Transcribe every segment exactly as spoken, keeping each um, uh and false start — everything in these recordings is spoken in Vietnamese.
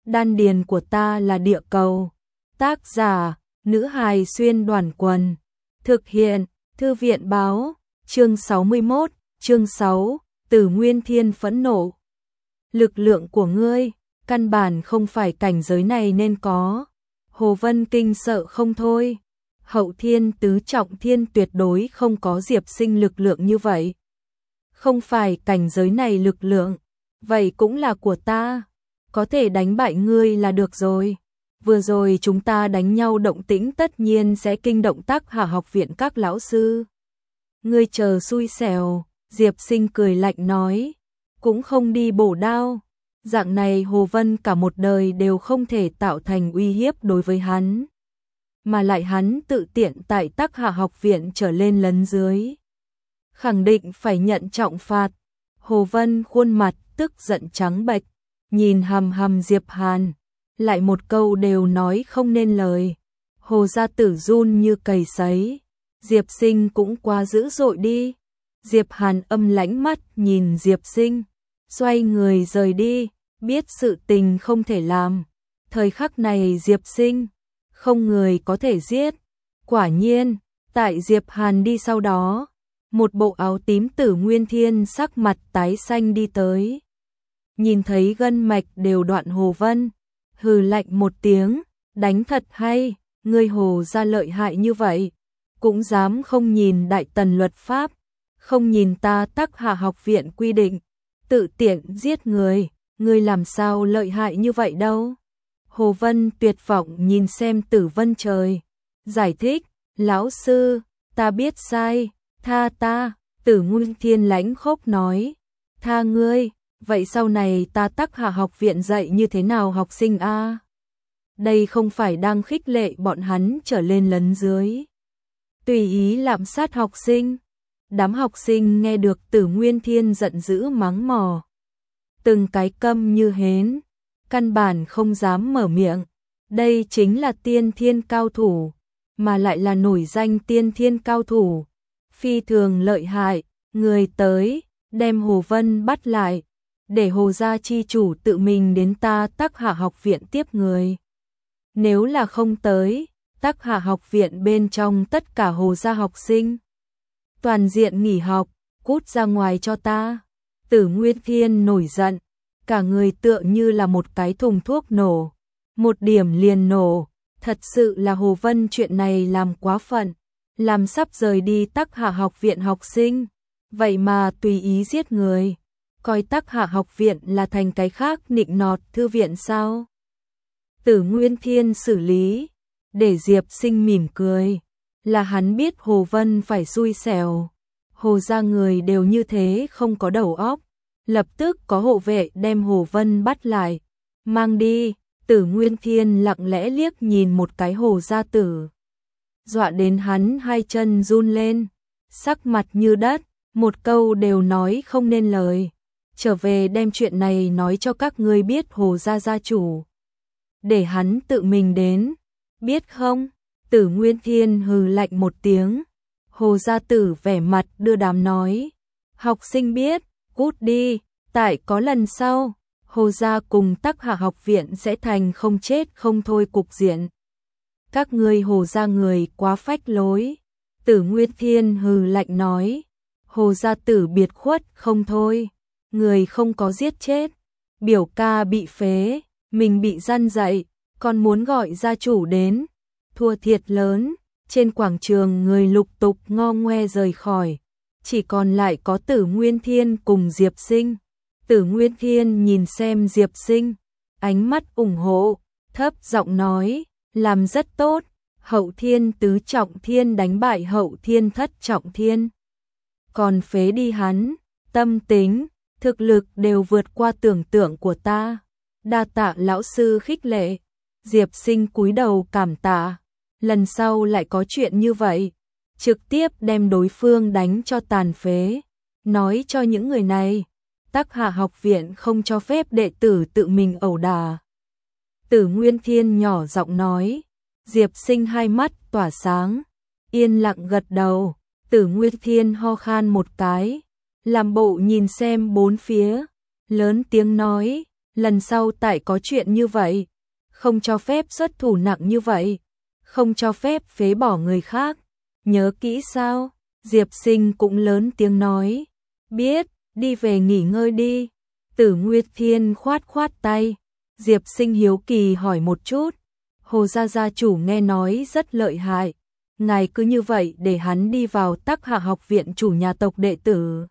đan điền của ta là địa cầu. Tác giả, nữ hài xuyên đoàn quần. Thực hiện, thư viện báo, chương sáu mươi mốt, chương sáu, Tử Nguyên Thiên phẫn nộ. Lực lượng của ngươi, căn bản không phải cảnh giới này nên có. Hồ Vân kinh sợ không thôi. Hậu thiên tứ trọng thiên tuyệt đối không có Diệp Sinh lực lượng như vậy. Không phải cảnh giới này lực lượng, vậy cũng là của ta. Có thể đánh bại ngươi là được rồi. Vừa rồi chúng ta đánh nhau động tĩnh tất nhiên sẽ kinh động Tắc Hà học viện các lão sư. Ngươi chờ xui xẻo, Diệp Sinh cười lạnh nói, cũng không đi bổ đao. Dạng này Hồ Vân cả một đời đều không thể tạo thành uy hiếp đối với hắn. Mà lại hắn tự tiện tại Tắc Hà học viện trở lên lấn dưới. Khẳng định phải nhận trọng phạt. Hồ Vân khuôn mặt tức giận trắng bệch, nhìn hằm hằm Diệp Hàn, lại một câu đều nói không nên lời. Hồ gia tử run như cầy sấy. Diệp Sinh cũng quá dữ dội đi. Diệp Hàn âm lãnh mắt nhìn Diệp Sinh, xoay người rời đi, biết sự tình không thể làm. Thời khắc này Diệp Sinh, không người có thể giết. Quả nhiên, tại Diệp Hàn đi sau đó, một bộ áo tím Tử Nguyên Thiên sắc mặt tái xanh đi tới. Nhìn thấy gân mạch đều đoạn Hồ Vân, hừ lạnh một tiếng, đánh thật hay, ngươi Hồ gia lợi hại như vậy, cũng dám không nhìn đại tần luật pháp, không nhìn ta Tắc Hà học viện quy định, tự tiện giết người, ngươi làm sao lợi hại như vậy đâu. Hồ Vân tuyệt vọng nhìn xem Tử Vân Trời, giải thích, lão sư, ta biết sai, tha ta. Tử Nguyên Thiên lãnh khốc nói, tha ngươi, vậy sau này ta Tắc Hà học viện dạy như thế nào học sinh a? Đây không phải đang khích lệ bọn hắn trở lên lấn dưới, tùy ý lạm sát học sinh. Đám học sinh nghe được Tử Nguyên Thiên giận dữ mắng mỏ, từng cái câm như hến, căn bản không dám mở miệng. Đây chính là tiên thiên cao thủ, mà lại là nổi danh tiên thiên cao thủ, phi thường lợi hại. Người tới, đem Hồ Vân bắt lại, để Hồ gia chi chủ tự mình đến ta Tắc Hà học viện tiếp người. Nếu là không tới, Tắc Hà học viện bên trong tất cả Hồ gia học sinh toàn diện nghỉ học, cút ra ngoài cho ta. Tử Nguyên Thiên nổi giận, cả người tựa như là một cái thùng thuốc nổ, một điểm liền nổ. Thật sự là Hồ Vân chuyện này làm quá phận, làm sắp rời đi Tắc Hà học viện học sinh, vậy mà tùy ý giết người, coi Tắc Hà học viện là thành cái khác nịnh nọt thư viện sao? Tử Nguyên Thiên xử lý, để Diệp Sinh mỉm cười, là hắn biết Hồ Vân phải xui xẻo. Hồ gia người đều như thế không có đầu óc. Lập tức có hộ vệ đem Hồ Vân bắt lại, mang đi. Tử Nguyên Thiên lặng lẽ liếc nhìn một cái Hồ gia tử, dọa đến hắn hai chân run lên, sắc mặt như đất, một câu đều nói không nên lời. Trở về đem chuyện này nói cho các ngươi biết Hồ gia gia chủ, để hắn tự mình đến, biết không? Tử Nguyên Thiên hừ lạnh một tiếng. Hồ gia tử vẻ mặt đưa đám nói, học sinh biết, cút đi, tại có lần sau, Hồ gia cùng Tắc Hà học viện sẽ thành không chết không thôi cục diện. Các ngươi Hồ gia người quá phách lối. Tử Nguyên Thiên hừ lạnh nói. Hồ gia tử biệt khuất không thôi, người không có giết chết, biểu ca bị phế, mình bị gian dạy, còn muốn gọi gia chủ đến, thua thiệt lớn. Trên quảng trường người lục tục ngo ngoe rời khỏi, chỉ còn lại có Tử Nguyên Thiên cùng Diệp Sinh. Tử Nguyên Thiên nhìn xem Diệp Sinh, ánh mắt ủng hộ, thấp giọng nói, làm rất tốt, hậu thiên tứ trọng thiên đánh bại hậu thiên thất trọng thiên. Còn phế đi hắn, tâm tính, thực lực đều vượt qua tưởng tượng của ta. Đa tạ lão sư khích lệ. Diệp Sinh cúi đầu cảm tạ, lần sau lại có chuyện như vậy, trực tiếp đem đối phương đánh cho tàn phế, nói cho những người này, Tắc Hà học viện không cho phép đệ tử tự mình ẩu đả. Tử Nguyên Thiên nhỏ giọng nói. Diệp Sinh hai mắt tỏa sáng, yên lặng gật đầu. Tử Nguyên Thiên ho khan một cái, làm bộ nhìn xem bốn phía, lớn tiếng nói, lần sau tại có chuyện như vậy, không cho phép xuất thủ nặng như vậy, không cho phép phế bỏ người khác, nhớ kỹ sao? Diệp Sinh cũng lớn tiếng nói, biết, đi về nghỉ ngơi đi. Tử Nguyệt Thiên khoát khoát tay, Diệp Sinh hiếu kỳ hỏi một chút, Hồ gia gia chủ nghe nói rất lợi hại, ngài cứ như vậy để hắn đi vào Tắc Hạ học viện chủ nhà tộc đệ tử.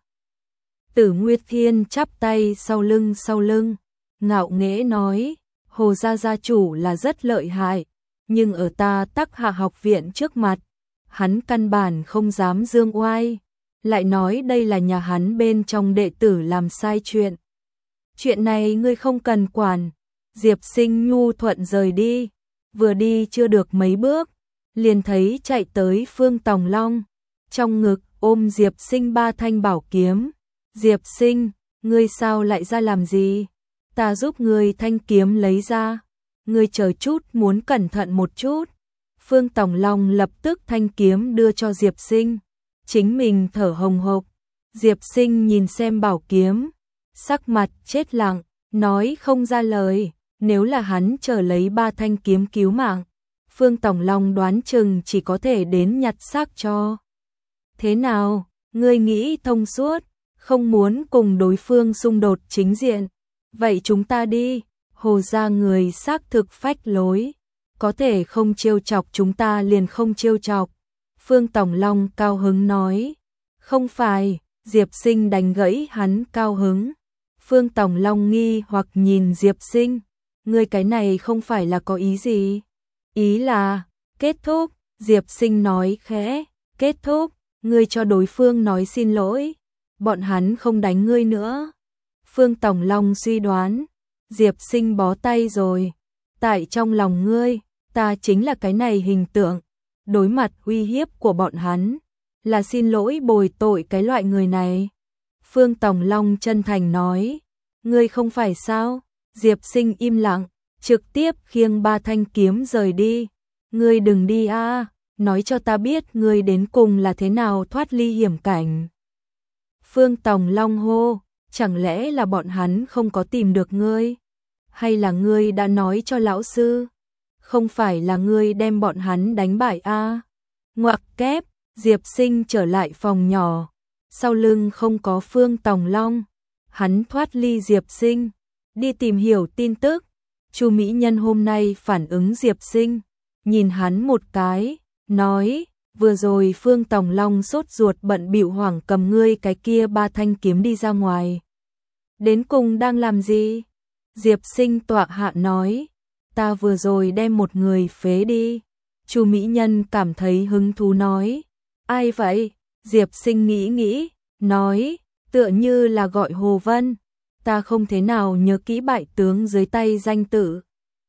Tử Nguyệt Thiên chắp tay sau lưng sau lưng, ngạo nghễ nói, Hồ gia gia chủ là rất lợi hại, nhưng ở ta Tắc Hạ học viện trước mặt, hắn căn bản không dám dương oai, lại nói đây là nhà hắn bên trong đệ tử làm sai chuyện. Chuyện này ngươi không cần quản. Diệp Sinh nhu thuận rời đi, vừa đi chưa được mấy bước, liền thấy chạy tới Phương Tòng Long, trong ngực ôm Diệp Sinh ba thanh bảo kiếm. Diệp Sinh, ngươi sao lại ra làm gì? Ta giúp ngươi thanh kiếm lấy ra, ngươi chờ chút, muốn cẩn thận một chút. Phương Tòng Long lập tức thanh kiếm đưa cho Diệp Sinh, chính mình thở hồng hộc. Diệp Sinh nhìn xem bảo kiếm, sắc mặt chết lặng, nói không ra lời. Nếu là hắn chờ lấy ba thanh kiếm cứu mạng, Phương Tòng Long đoán chừng chỉ có thể đến nhặt xác cho. Thế nào, ngươi nghĩ thông suốt, không muốn cùng đối phương xung đột chính diện, vậy chúng ta đi. Hồ gia người xác thực phách lối, có thể không trêu chọc chúng ta liền không trêu chọc. Phương Tòng Long cao hứng nói, không phải. Diệp Sinh đánh gãy hắn cao hứng. Phương Tòng Long nghi hoặc nhìn Diệp Sinh, ngươi cái này không phải là có ý gì? Ý là, kết thúc. Diệp Sinh nói khẽ, kết thúc, ngươi cho đối phương nói xin lỗi, bọn hắn không đánh ngươi nữa. Phương Tòng Long suy đoán, Diệp Sinh bó tay rồi, tại trong lòng ngươi, ta chính là cái này hình tượng, đối mặt uy hiếp của bọn hắn, là xin lỗi bồi tội cái loại người này. Phương Tòng Long chân thành nói, ngươi không phải sao? Diệp Sinh im lặng, trực tiếp khiêng ba thanh kiếm rời đi. Ngươi đừng đi a, nói cho ta biết ngươi đến cùng là thế nào thoát ly hiểm cảnh. Phương Tòng Long hô, chẳng lẽ là bọn hắn không có tìm được ngươi? Hay là ngươi đã nói cho lão sư? Không phải là ngươi đem bọn hắn đánh bại a? Ngoặc kép, Diệp Sinh trở lại phòng nhỏ, sau lưng không có Phương Tòng Long, hắn thoát ly Diệp Sinh, đi tìm hiểu tin tức. Chu Mỹ Nhân hôm nay phản ứng Diệp Sinh, nhìn hắn một cái, nói, vừa rồi Phương Tòng Long sốt ruột bận bịu hoảng cầm ngươi cái kia ba thanh kiếm đi ra ngoài. Đến cùng đang làm gì? Diệp Sinh tọa hạ nói, ta vừa rồi đem một người phế đi. Chu Mỹ Nhân cảm thấy hứng thú nói, ai vậy? Diệp Sinh nghĩ nghĩ, nói, tựa như là gọi Hồ Vân, ta không thế nào nhớ kỹ bại tướng dưới tay danh tự.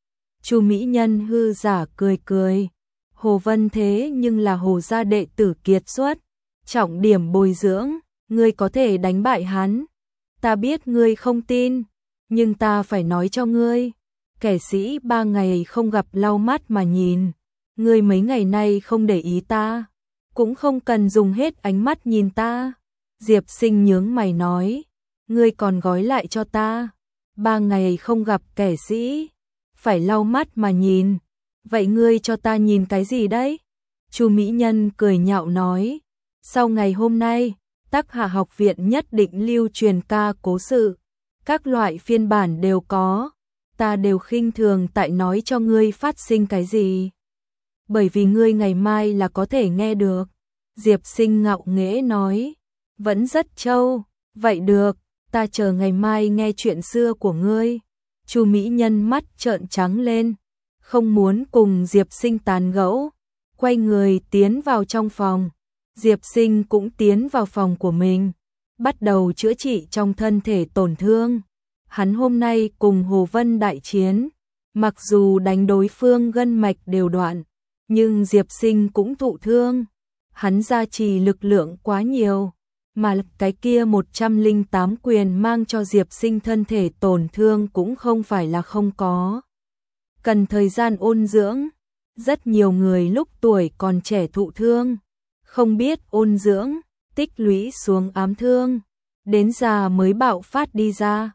Chu Mỹ Nhân hư giả cười cười, Hồ Vân thế nhưng là Hồ gia đệ tử kiệt xuất, trọng điểm bồi dưỡng, ngươi có thể đánh bại hắn. Ta biết ngươi không tin, nhưng ta phải nói cho ngươi, kẻ sĩ ba ngày không gặp lau mắt mà nhìn, ngươi mấy ngày nay không để ý ta, cũng không cần dùng hết ánh mắt nhìn ta. Diệp Sinh nhướng mày nói, ngươi còn gói lại cho ta, ba ngày không gặp kẻ sĩ, phải lau mắt mà nhìn, vậy ngươi cho ta nhìn cái gì đấy? Chu Mỹ Nhân cười nhạo nói, sau ngày hôm nay, Tắc Hạ học viện nhất định lưu truyền ca cố sự, các loại phiên bản đều có, ta đều khinh thường tại nói cho ngươi phát sinh cái gì, bởi vì ngươi ngày mai là có thể nghe được. Diệp Sinh ngạo nghễ nói, vẫn rất trâu, vậy được, ta chờ ngày mai nghe chuyện xưa của ngươi. Chu Mỹ Nhân mắt trợn trắng lên, không muốn cùng Diệp Sinh tán gẫu, quay người tiến vào trong phòng. Diệp Sinh cũng tiến vào phòng của mình, bắt đầu chữa trị trong thân thể tổn thương. Hắn hôm nay cùng Hồ Vân đại chiến, mặc dù đánh đối phương gân mạch đều đoạn, nhưng Diệp Sinh cũng thụ thương. Hắn gia trì lực lượng quá nhiều, mà cái kia một trăm lẻ tám quyền mang cho Diệp Sinh thân thể tổn thương cũng không phải là không có. Cần thời gian ôn dưỡng, rất nhiều người lúc tuổi còn trẻ thụ thương, không biết ôn dưỡng, tích lũy xuống ám thương, đến già mới bạo phát đi ra.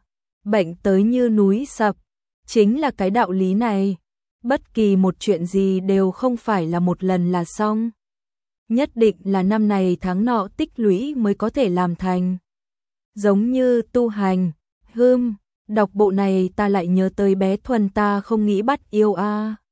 bệnh tới như núi sập, chính là cái đạo lý này. Bất kỳ một chuyện gì đều không phải là một lần là xong. Nhất định là năm này tháng nọ tích lũy mới có thể làm thành. Giống như tu hành, hưm, đọc bộ này ta lại nhớ tới bé Thuần ta không nghĩ bắt yêu a.